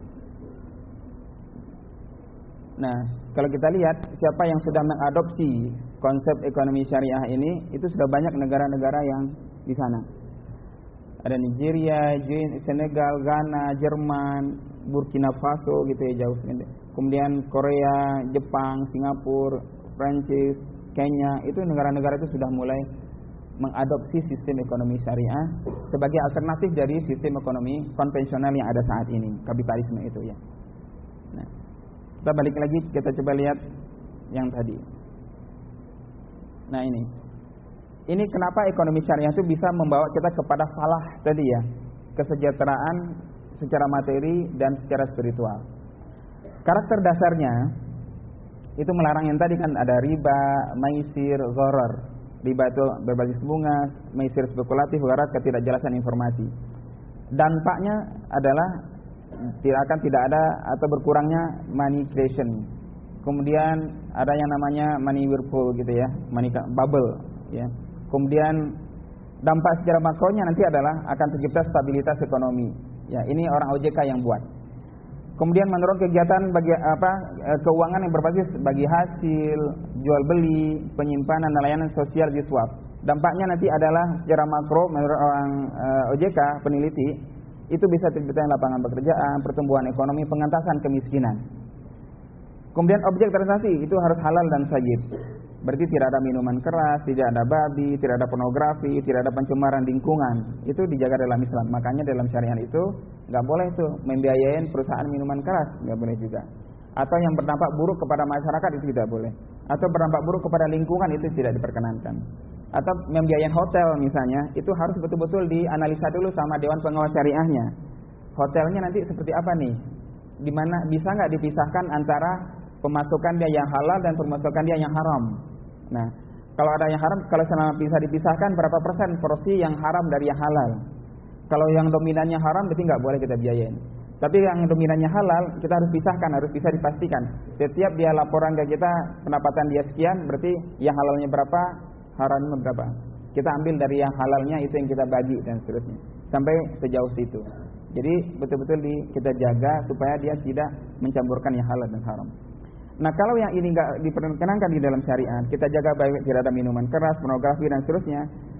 Nah, kalau kita lihat siapa yang sudah mengadopsi konsep ekonomi syariah ini, itu sudah banyak negara-negara yang di sana. Ada Nigeria, Senegal, Ghana, Jerman, Burkina Faso gitu ya jauh. Kemudian Korea, Jepang, Singapura, Prancis, Kenya, itu negara-negara itu sudah mulai mengadopsi sistem ekonomi syariah sebagai alternatif dari sistem ekonomi konvensional yang ada saat ini, kapitalisme itu ya. Nah, kita balik lagi, kita coba lihat yang tadi. Nah ini, ini kenapa ekonomi syariah itu bisa membawa kita kepada falah tadi ya, kesejahteraan secara materi dan secara spiritual. Karakter dasarnya itu melarang yang tadi kan ada riba, maisir, gharar. Riba itu berbasis bunga, maisir spekulatif, gharar ketidakjelasan informasi. Dampaknya adalah tidak akan tidak ada atau berkurangnya money creation. Kemudian ada yang namanya money whirlpool gitu ya, money bubble ya. Kemudian dampak secara makronya nanti adalah akan tercipta stabilitas ekonomi. Ya, ini orang O J K yang buat. Kemudian menurut kegiatan bagi apa keuangan yang berbasis bagi hasil, jual beli, penyimpanan dan layanan sosial di swap. Dampaknya nanti adalah secara makro menurut orang uh, O J K peneliti itu bisa tercipta lapangan pekerjaan, pertumbuhan ekonomi, pengentasan kemiskinan. Kemudian objek transaksi itu harus halal dan thayyib. Berarti tidak ada minuman keras, tidak ada babi, tidak ada pornografi, tidak ada pencemaran lingkungan. Itu dijaga dalam Islam. Makanya dalam syariat itu nggak boleh tuh membiayain perusahaan minuman keras, nggak boleh juga. Atau yang berdampak buruk kepada masyarakat itu tidak boleh. Atau berdampak buruk kepada lingkungan itu tidak diperkenankan. Atau membiayain hotel misalnya, itu harus betul-betul dianalisa dulu sama Dewan Pengawas Syariahnya. Hotelnya nanti seperti apa nih? Dimana bisa nggak dipisahkan antara pemasukan dia yang halal dan pemasukan dia yang haram. Nah, kalau ada yang haram, kalau selama bisa dipisahkan berapa persen porsi yang haram dari yang halal. Kalau yang dominannya haram berarti nggak boleh kita biayain. Tapi yang dominannya halal kita harus pisahkan, harus bisa dipastikan. Setiap dia laporan ke kita pendapatan dia sekian, berarti yang halalnya berapa, haramnya berapa. Kita ambil dari yang halalnya itu yang kita bagi dan seterusnya. Sampai sejauh situ. Jadi betul-betul di, kita jaga supaya dia tidak mencampurkan yang halal dan haram. Nah, kalau yang ini enggak diperkenankan di dalam syariat, kita jaga baik tidak ada minuman keras, pornografi dan seterusnya,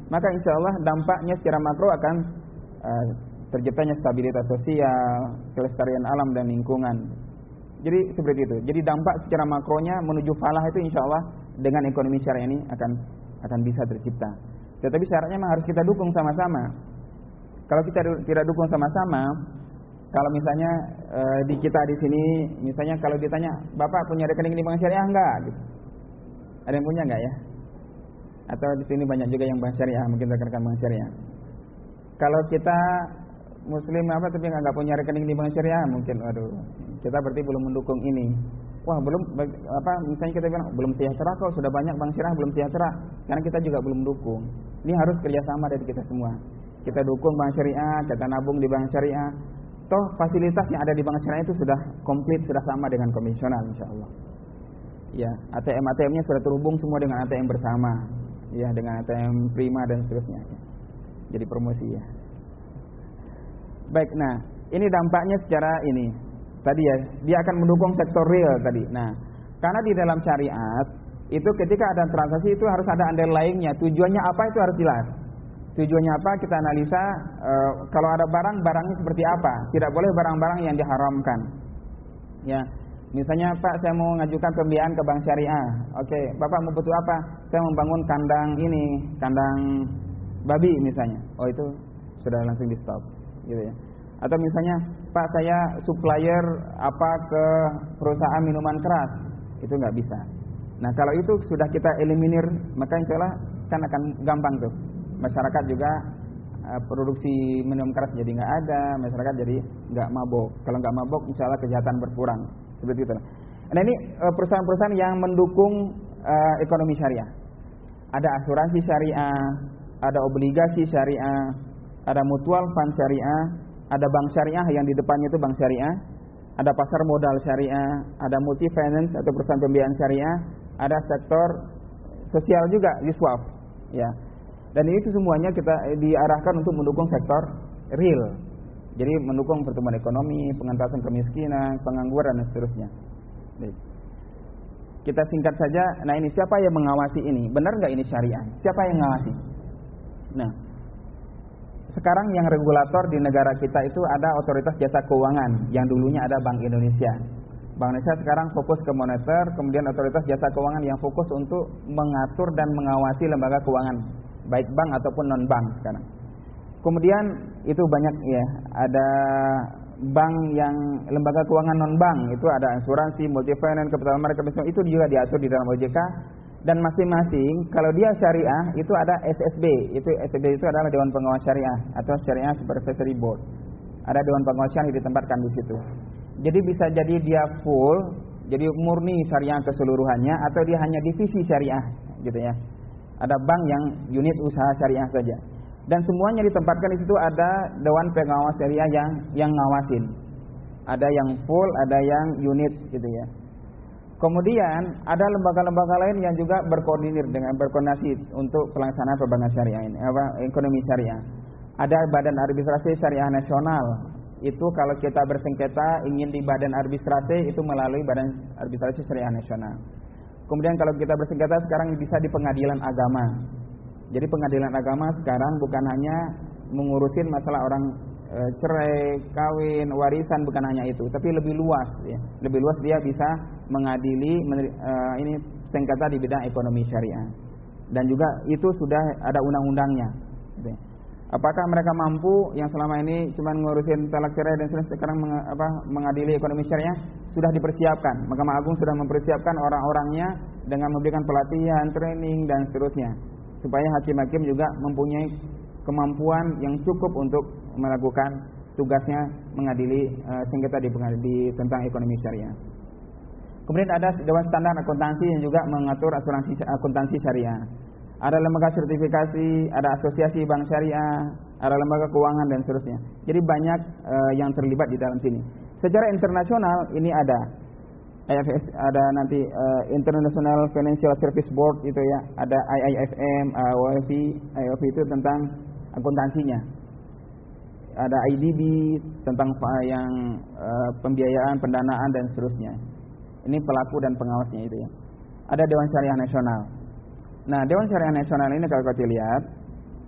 maka insya Allah dampaknya secara makro akan uh, terciptanya stabilitas sosial, kelestarian alam dan lingkungan. Jadi seperti itu. Jadi dampak secara makronya menuju falah itu insya Allah dengan ekonomi syariah ini akan akan bisa tercipta. Tetapi syaratnya memang harus kita dukung sama-sama. Kalau kita tidak dukung sama-sama, kalau misalnya e, di kita di sini, misalnya kalau ditanya, Bapak punya rekening di bank syariah enggak? Gitu. Ada yang punya enggak ya? Atau di sini banyak juga yang bank syariah, mungkin rekan-rekan bank syariah. Kalau kita Muslim apa tapi enggak punya rekening di bank syariah, mungkin, waduh, kita berarti belum mendukung ini. Wah belum apa? Misalnya kita bilang belum sejahtera kok, sudah banyak bank syariah belum sejahtera, karena kita juga belum dukung. Ini harus kerjasama dari kita semua. Kita dukung bank syariah, kita nabung di bank syariah. Toh fasilitas yang ada di bank syariah itu sudah komplit, sudah sama dengan konvensional insya Allah. Ya, A T M A T M-nya sudah terhubung semua dengan A T M bersama, ya dengan A T M prima dan seterusnya. Ya. Jadi promosi ya. Baik, nah ini dampaknya secara ini tadi ya, dia akan mendukung sektor real tadi. Nah, karena di dalam syariat itu ketika ada transaksi itu harus ada andil lainnya. Tujuannya apa itu harus jelas. Tujuannya apa kita analisa, e, kalau ada barang, barangnya seperti apa. Tidak boleh barang-barang yang diharamkan. Ya, misalnya Pak saya mau ngajukan pembiayaan ke bank syariah. Oke, Bapak mau butuh apa? Saya membangun kandang ini, kandang babi misalnya. Oh itu sudah langsung di stop, gitu ya. Atau misalnya Pak saya supplier apa ke perusahaan minuman keras, itu nggak bisa. Nah kalau itu sudah kita eliminir, maka insya Allah kan akan gampang tuh. Masyarakat juga uh, produksi minum keras jadi nggak ada, masyarakat jadi nggak mabok. Kalau nggak mabok, insya Allah kejahatan berkurang. Seperti itu. Nah ini uh, perusahaan-perusahaan yang mendukung uh, ekonomi syariah. Ada asuransi syariah, ada obligasi syariah, ada mutual fund syariah, ada bank syariah yang di depannya itu bank syariah, ada pasar modal syariah, ada multi finance atau perusahaan pembiayaan syariah, ada sektor sosial juga di swap, ya. Dan itu semuanya kita diarahkan untuk mendukung sektor real. Jadi mendukung pertumbuhan ekonomi, pengentasan kemiskinan, pengangguran dan seterusnya. Baik. Kita singkat saja. Nah ini siapa yang mengawasi ini? Benar nggak ini syariah? Siapa yang mengawasi? Nah, sekarang yang regulator di negara kita itu ada Otoritas Jasa Keuangan yang dulunya ada Bank Indonesia. Bank Indonesia sekarang fokus ke moneter, kemudian Otoritas Jasa Keuangan yang fokus untuk mengatur dan mengawasi lembaga keuangan, baik bank ataupun non bank sekarang. Kemudian itu banyak ya, ada bank yang lembaga keuangan non bank, itu ada asuransi, multi finance, capital market, itu juga diatur di dalam O J K. Dan masing-masing kalau dia syariah itu ada S S B, itu S S B itu adalah Dewan Pengawas Syariah atau Syariah Supervisory Board. Ada Dewan Pengawas yang ditempatkan di situ. Jadi bisa jadi dia full, jadi murni syariah keseluruhannya, atau dia hanya divisi syariah, gitu ya. Ada bank yang unit usaha syariah saja. Dan semuanya ditempatkan di situ ada Dewan Pengawas Syariah yang yang ngawasin. Ada yang full, ada yang unit, gitu ya. Kemudian ada lembaga-lembaga lain yang juga berkoordinir dengan berkoordinasi untuk pelaksanaan perbankan syariah ini, apa ekonomi syariah. Ada Badan Arbitrase Syariah Nasional. Itu kalau kita bersengketa ingin di Badan Arbitrase itu melalui Badan Arbitrase Syariah Nasional. Kemudian kalau kita bersengketa sekarang bisa di Pengadilan Agama. Jadi Pengadilan Agama sekarang bukan hanya mengurusin masalah orang e, cerai, kawin, warisan, bukan hanya itu, tapi lebih luas ya. Lebih luas dia bisa mengadili e, ini sengketa di bidang ekonomi syariah. Dan juga itu sudah ada undang-undangnya. Gitu. Apakah mereka mampu yang selama ini cuma ngurusin talak cerai dan sekarang meng, apa, mengadili ekonomi syariah? Sudah dipersiapkan. Mahkamah Agung sudah mempersiapkan orang-orangnya dengan memberikan pelatihan, training dan seterusnya, supaya hakim-hakim juga mempunyai kemampuan yang cukup untuk melakukan tugasnya mengadili uh, sengketa di, di tentang ekonomi syariah. Kemudian ada Dewan Standar Akuntansi yang juga mengatur asuransi akuntansi syariah. Ada lembaga sertifikasi, ada asosiasi bank syariah, ada lembaga keuangan dan seterusnya. Jadi banyak uh, yang terlibat di dalam sini. Secara internasional ini ada I F S, ada nanti uh, International Financial Service Board itu ya, ada I I F M, O F I, I O F I itu tentang akuntansinya. Ada I D B tentang yang uh, pembiayaan, pendanaan dan seterusnya. Ini pelaku dan pengawasnya itu ya. Ada Dewan Syariah Nasional. Nah, Dewan Syariah Nasional ini kalau kita lihat,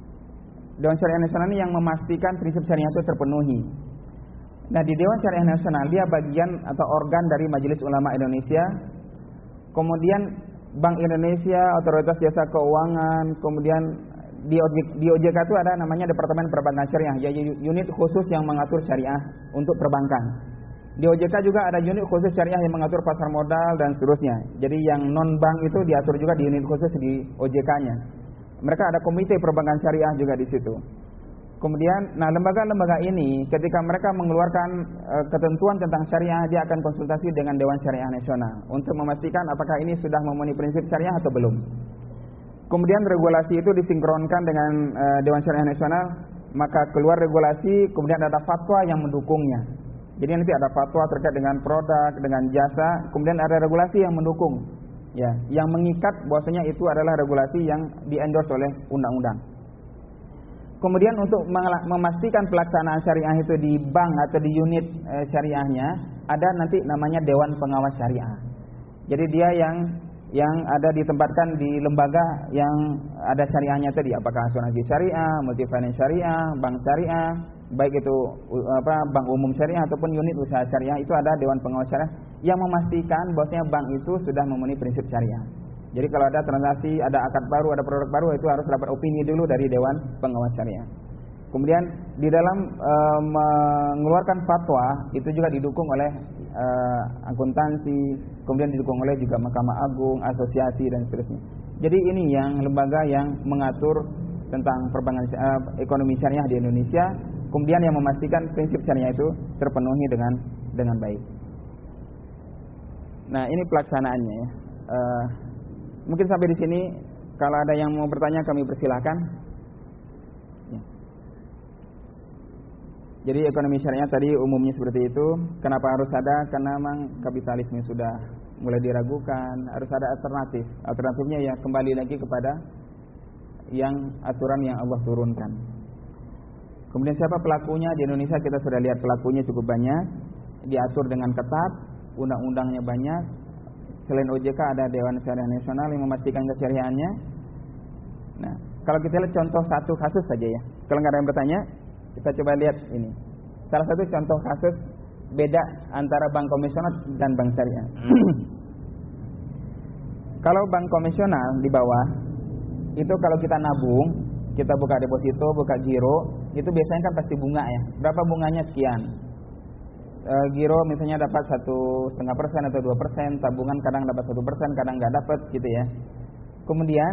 Dewan Syariah Nasional ini yang memastikan prinsip syariah itu terpenuhi. Nah, di Dewan Syariah Nasional dia bagian atau organ dari Majelis Ulama Indonesia. Kemudian Bank Indonesia, Otoritas Jasa Keuangan, kemudian di O J K itu ada namanya Departemen Perbankan Syariah, yaitu unit khusus yang mengatur syariah untuk perbankan. Di O J K juga ada unit khusus syariah yang mengatur pasar modal dan seterusnya. Jadi yang non bank itu diatur juga di unit khusus di O J K-nya. Mereka ada komite perbankan syariah juga di situ. Kemudian, nah lembaga-lembaga ini ketika mereka mengeluarkan e, ketentuan tentang syariah, dia akan konsultasi dengan Dewan Syariah Nasional untuk memastikan apakah ini sudah memenuhi prinsip syariah atau belum. Kemudian regulasi itu disinkronkan dengan e, Dewan Syariah Nasional, maka keluar regulasi, kemudian ada fatwa yang mendukungnya. Jadi nanti ada fatwa terkait dengan produk, dengan jasa, kemudian ada regulasi yang mendukung, ya, yang mengikat bahwasanya itu adalah regulasi yang di-endorse oleh undang-undang. Kemudian untuk memastikan pelaksanaan syariah itu di bank atau di unit e, syariahnya, ada nanti namanya Dewan Pengawas Syariah. Jadi dia yang yang ada ditempatkan di lembaga yang ada syariahnya tadi, apakah asuransi syariah, multifinance syariah, bank syariah, baik itu apa bank umum syariah ataupun unit usaha syariah, itu ada Dewan Pengawas Syariah yang memastikan bahwasanya bank itu sudah memenuhi prinsip syariah. Jadi kalau ada transaksi, ada akad baru, ada produk baru, itu harus dapat opini dulu dari Dewan Pengawas Syariah. Kemudian di dalam e, mengeluarkan fatwa itu juga didukung oleh e, akuntansi, kemudian didukung oleh juga Mahkamah Agung, asosiasi dan seterusnya. Jadi ini yang lembaga yang mengatur tentang perbankan e, ekonomi syariah di Indonesia, kemudian yang memastikan prinsip syariah itu terpenuhi dengan dengan baik. Nah, ini pelaksanaannya ya. E, Mungkin sampai di sini. Kalau ada yang mau bertanya kami persilahkan. Ya. Jadi ekonomi syariah tadi umumnya seperti itu. Kenapa harus ada? Karena memang kapitalisme sudah mulai diragukan. Harus ada alternatif. Alternatifnya ya kembali lagi kepada yang aturan yang Allah turunkan. Kemudian siapa pelakunya? Di Indonesia kita sudah lihat pelakunya cukup banyak. Diatur dengan ketat. Undang-undangnya banyak. Selain O J K ada Dewan Syariah Nasional yang memastikan kesyariahannya. Nah, kalau kita lihat contoh satu kasus saja ya. Kalau nggak ada yang bertanya, kita coba lihat ini. Salah satu contoh kasus beda antara bank konvensional dan bank syariah. Kalau bank konvensional di bawah, itu kalau kita nabung, kita buka deposito, buka giro, itu biasanya kan pasti bunga ya. Berapa bunganya? Sekian. E, giro misalnya dapat satu setengah persen atau dua persen, tabungan kadang dapat satu persen, kadang nggak dapat gitu ya. Kemudian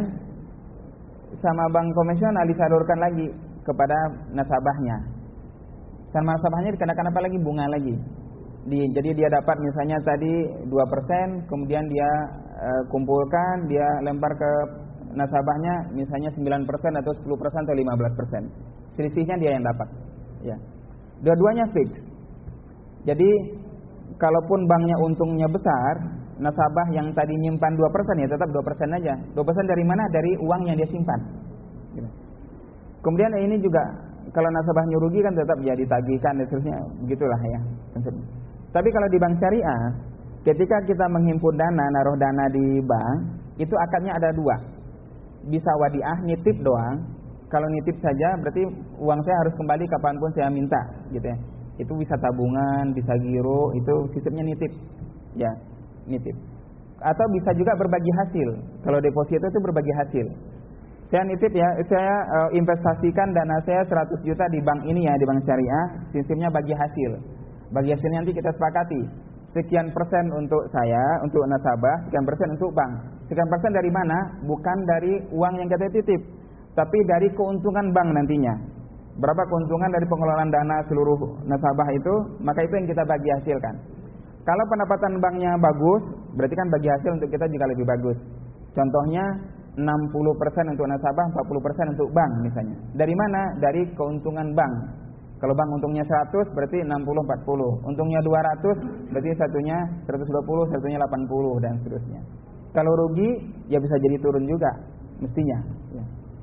sama bank konvensional disalurkan lagi kepada nasabahnya. Sama nasabahnya dikenakan apa lagi? Bunga lagi. Di, jadi dia dapat misalnya tadi dua persen, kemudian dia e, kumpulkan, dia lempar ke nasabahnya misalnya sembilan persen atau sepuluh persen atau lima belas persen. Selisihnya dia yang dapat. Ya. Dua-duanya fix. Jadi kalaupun banknya untungnya besar, nasabah yang tadi nyimpan dua persen ya tetap dua persen aja. dua persen dari mana? Dari uang yang dia simpan. Gitu. Kemudian ini juga kalau nasabahnya rugi kan tetap ya ditagihkan dan seterusnya. Begitulah ya. Tapi kalau di bank syariah, ketika kita menghimpun dana, naruh dana di bank, itu akadnya ada dua. Bisa wadiah, nitip doang. Kalau nitip saja berarti uang saya harus kembali kapanpun saya minta gitu ya. Itu bisa tabungan, bisa giro, itu sistemnya nitip. Ya, nitip. Atau bisa juga berbagi hasil. Kalau deposito itu berbagi hasil. Saya nitip ya, saya uh, investasikan dana saya seratus juta di bank ini ya, di bank syariah, sistemnya bagi hasil. Bagi hasilnya nanti kita sepakati. Sekian persen untuk saya, untuk nasabah, sekian persen untuk bank. Sekian persen dari mana? Bukan dari uang yang kita titip, tapi dari keuntungan bank nantinya. Berapa keuntungan dari pengelolaan dana seluruh nasabah itu, maka itu yang kita bagi hasilkan. Kalau pendapatan banknya bagus, berarti kan bagi hasil untuk kita juga lebih bagus. Contohnya enam puluh persen untuk nasabah, empat puluh persen untuk bank misalnya. Dari mana? Dari keuntungan bank. Kalau bank untungnya seratus, berarti enam puluh, empat puluh. Untungnya dua ratus, berarti satunya seratus dua puluh, satunya delapan puluh dan seterusnya. Kalau rugi, ya bisa jadi turun juga mestinya. Ya.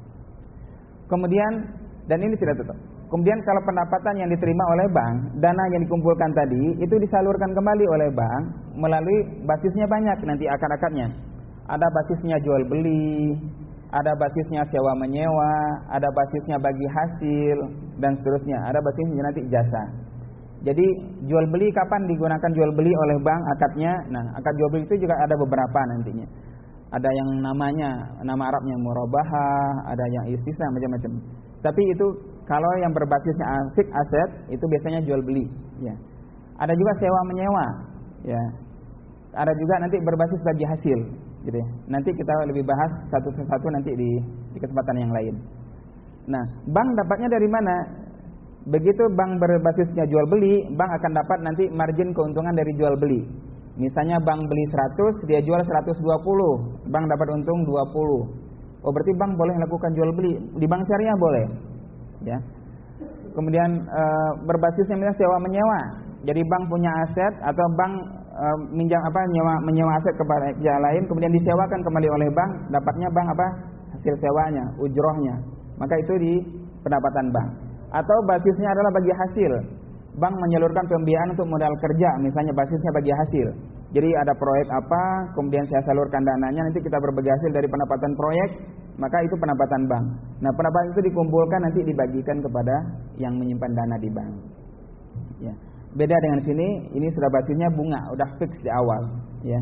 Kemudian dan ini tidak tetap. Kemudian kalau pendapatan yang diterima oleh bank, dana yang dikumpulkan tadi itu disalurkan kembali oleh bank melalui basisnya banyak nanti akar-akarnya. Ada basisnya jual beli, ada basisnya sewa menyewa, ada basisnya bagi hasil dan seterusnya, ada basisnya nanti jasa. Jadi jual beli kapan digunakan jual beli oleh bank akadnya? Nah, akad jual beli itu juga ada beberapa nantinya. Ada yang namanya nama Arabnya murabahah, ada yang istisna macam-macam. Tapi itu kalau yang berbasisnya fixed aset itu biasanya jual beli, ya. Ada juga sewa menyewa, ya. Ada juga nanti berbasis bagi hasil, gitu ya. Nanti kita lebih bahas satu persatu nanti di, di kesempatan yang lain. Nah, bank dapatnya dari mana? Begitu bank berbasisnya jual beli, bank akan dapat nanti margin keuntungan dari jual beli. Misalnya bank beli seratus, dia jual seratus dua puluh, bank dapat untung dua puluh. Oh, berarti bank boleh melakukan jual beli. Di bank syariah boleh, ya. Kemudian e, berbasisnya misalnya sewa menyewa. Jadi bank punya aset atau bank e, minjam apa nyewa menyewa aset kepada pihak lain, kemudian disewakan kembali oleh bank, dapatnya bank apa? Hasil sewanya, ujrohnya. Maka itu di pendapatan bank. Atau basisnya adalah bagi hasil. Bank menyalurkan pembiayaan untuk modal kerja, misalnya basisnya bagi hasil. Jadi ada proyek apa, kemudian saya salurkan dananya, nanti kita berbagi hasil dari pendapatan proyek, maka itu pendapatan bank. Nah, pendapatan itu dikumpulkan nanti dibagikan kepada yang menyimpan dana di bank. Ya. Beda dengan sini, ini sudah basisnya bunga, udah fix di awal, ya.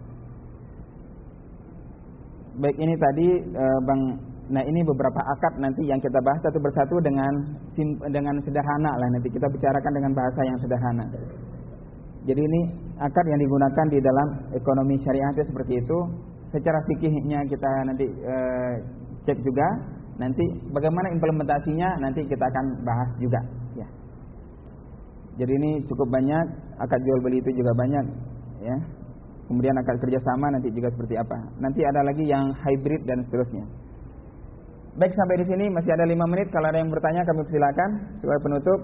Baik, ini tadi e, Bang. Nah, ini beberapa akad nanti yang kita bahas satu persatu dengan dengan sederhana lah, nanti kita bicarakan dengan bahasa yang sederhana. Jadi ini akad yang digunakan di dalam ekonomi syariah itu seperti itu. Secara fikihnya kita nanti e, cek juga. Nanti bagaimana implementasinya nanti kita akan bahas juga, ya. Jadi ini cukup banyak, akad jual beli itu juga banyak, ya. Kemudian akad kerjasama nanti juga seperti apa. Nanti ada lagi yang hybrid dan seterusnya. Baik, sampai di sini masih ada lima menit. Kalau ada yang bertanya kami persilakan sebagai penutup.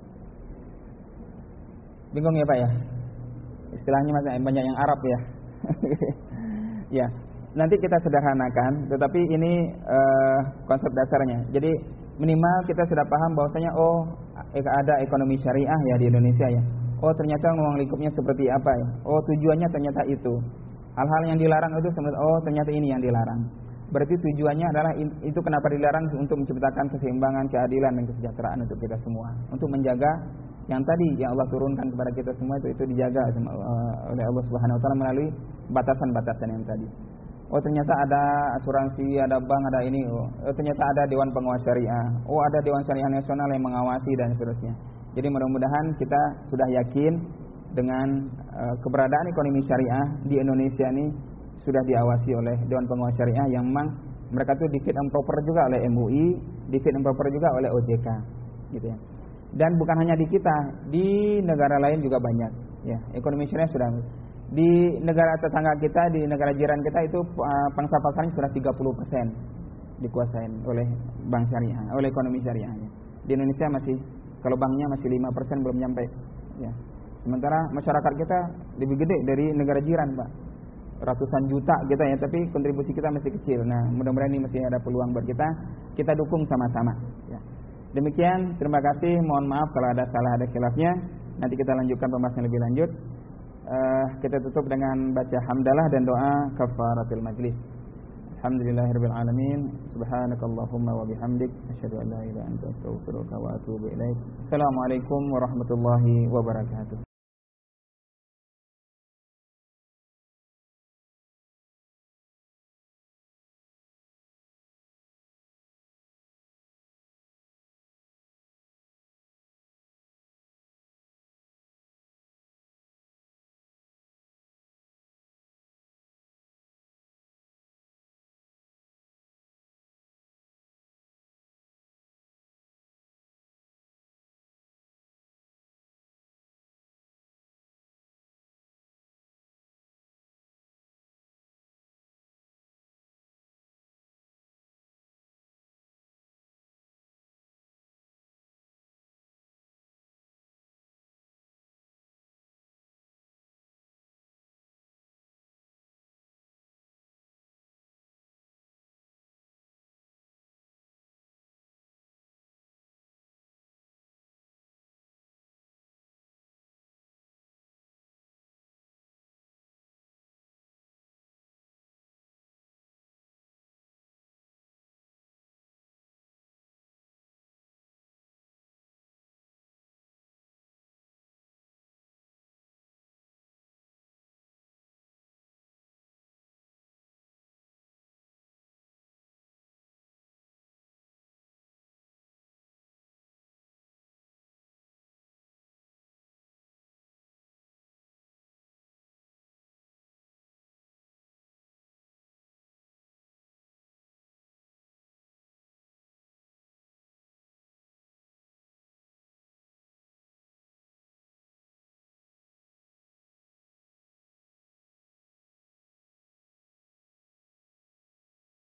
Bingung ya Pak ya? Istilahnya masih banyak yang Arab ya. Ya, nanti kita sederhanakan, tetapi ini uh, konsep dasarnya. Jadi minimal kita sudah paham bahwasanya oh ada ekonomi syariah ya di Indonesia ya. Oh ternyata ruang lingkupnya seperti apa ya. Oh tujuannya ternyata itu. Hal-hal yang dilarang itu oh ternyata ini yang dilarang. Berarti tujuannya adalah itu kenapa dilarang, untuk menciptakan keseimbangan, keadilan dan kesejahteraan untuk kita semua, untuk menjaga yang tadi yang Allah turunkan kepada kita semua itu itu dijaga oleh Allah Subhanahu wa taala melalui batasan-batasan yang tadi. Oh ternyata ada asuransi, ada bank, ada ini. Oh ternyata ada Dewan Pengawas Syariah. Oh ada Dewan Syariah Nasional yang mengawasi dan seterusnya. Jadi mudah-mudahan kita sudah yakin dengan uh, keberadaan ekonomi syariah di Indonesia ini sudah diawasi oleh Dewan Pengawas Syariah yang memang mereka itu di fit and proper juga oleh M U I, di fit and proper juga oleh O J K, gitu ya. Dan bukan hanya di kita, di negara lain juga banyak, ya. Ekonomi syariah sudah di negara tetangga kita, di negara jiran kita itu uh, pangsa pasarnya sudah tiga puluh persen dikuasai oleh bank syariah, oleh ekonomi syariah. Ya. Di Indonesia masih kalau banknya masih lima persen belum nyampe, ya. Sementara masyarakat kita lebih gede dari negara jiran, Pak. Ratusan juta kita ya, tapi kontribusi kita masih kecil. Nah, mudah-mudahan ini masih ada peluang buat kita. Kita dukung sama-sama, ya. Demikian, terima kasih. Mohon maaf kalau ada salah, ada khilafnya. Nanti kita lanjutkan pembahasan lebih lanjut. Uh, kita tutup dengan baca hamdalah dan doa kafaratul majlis. Alhamdulillahirabbil alamin. Subhanakallahumma wa bihamdik asyhadu an la ilaha illa anta astaghfiruka wa atubu ilaik. Assalamualaikum warahmatullahi wabarakatuh.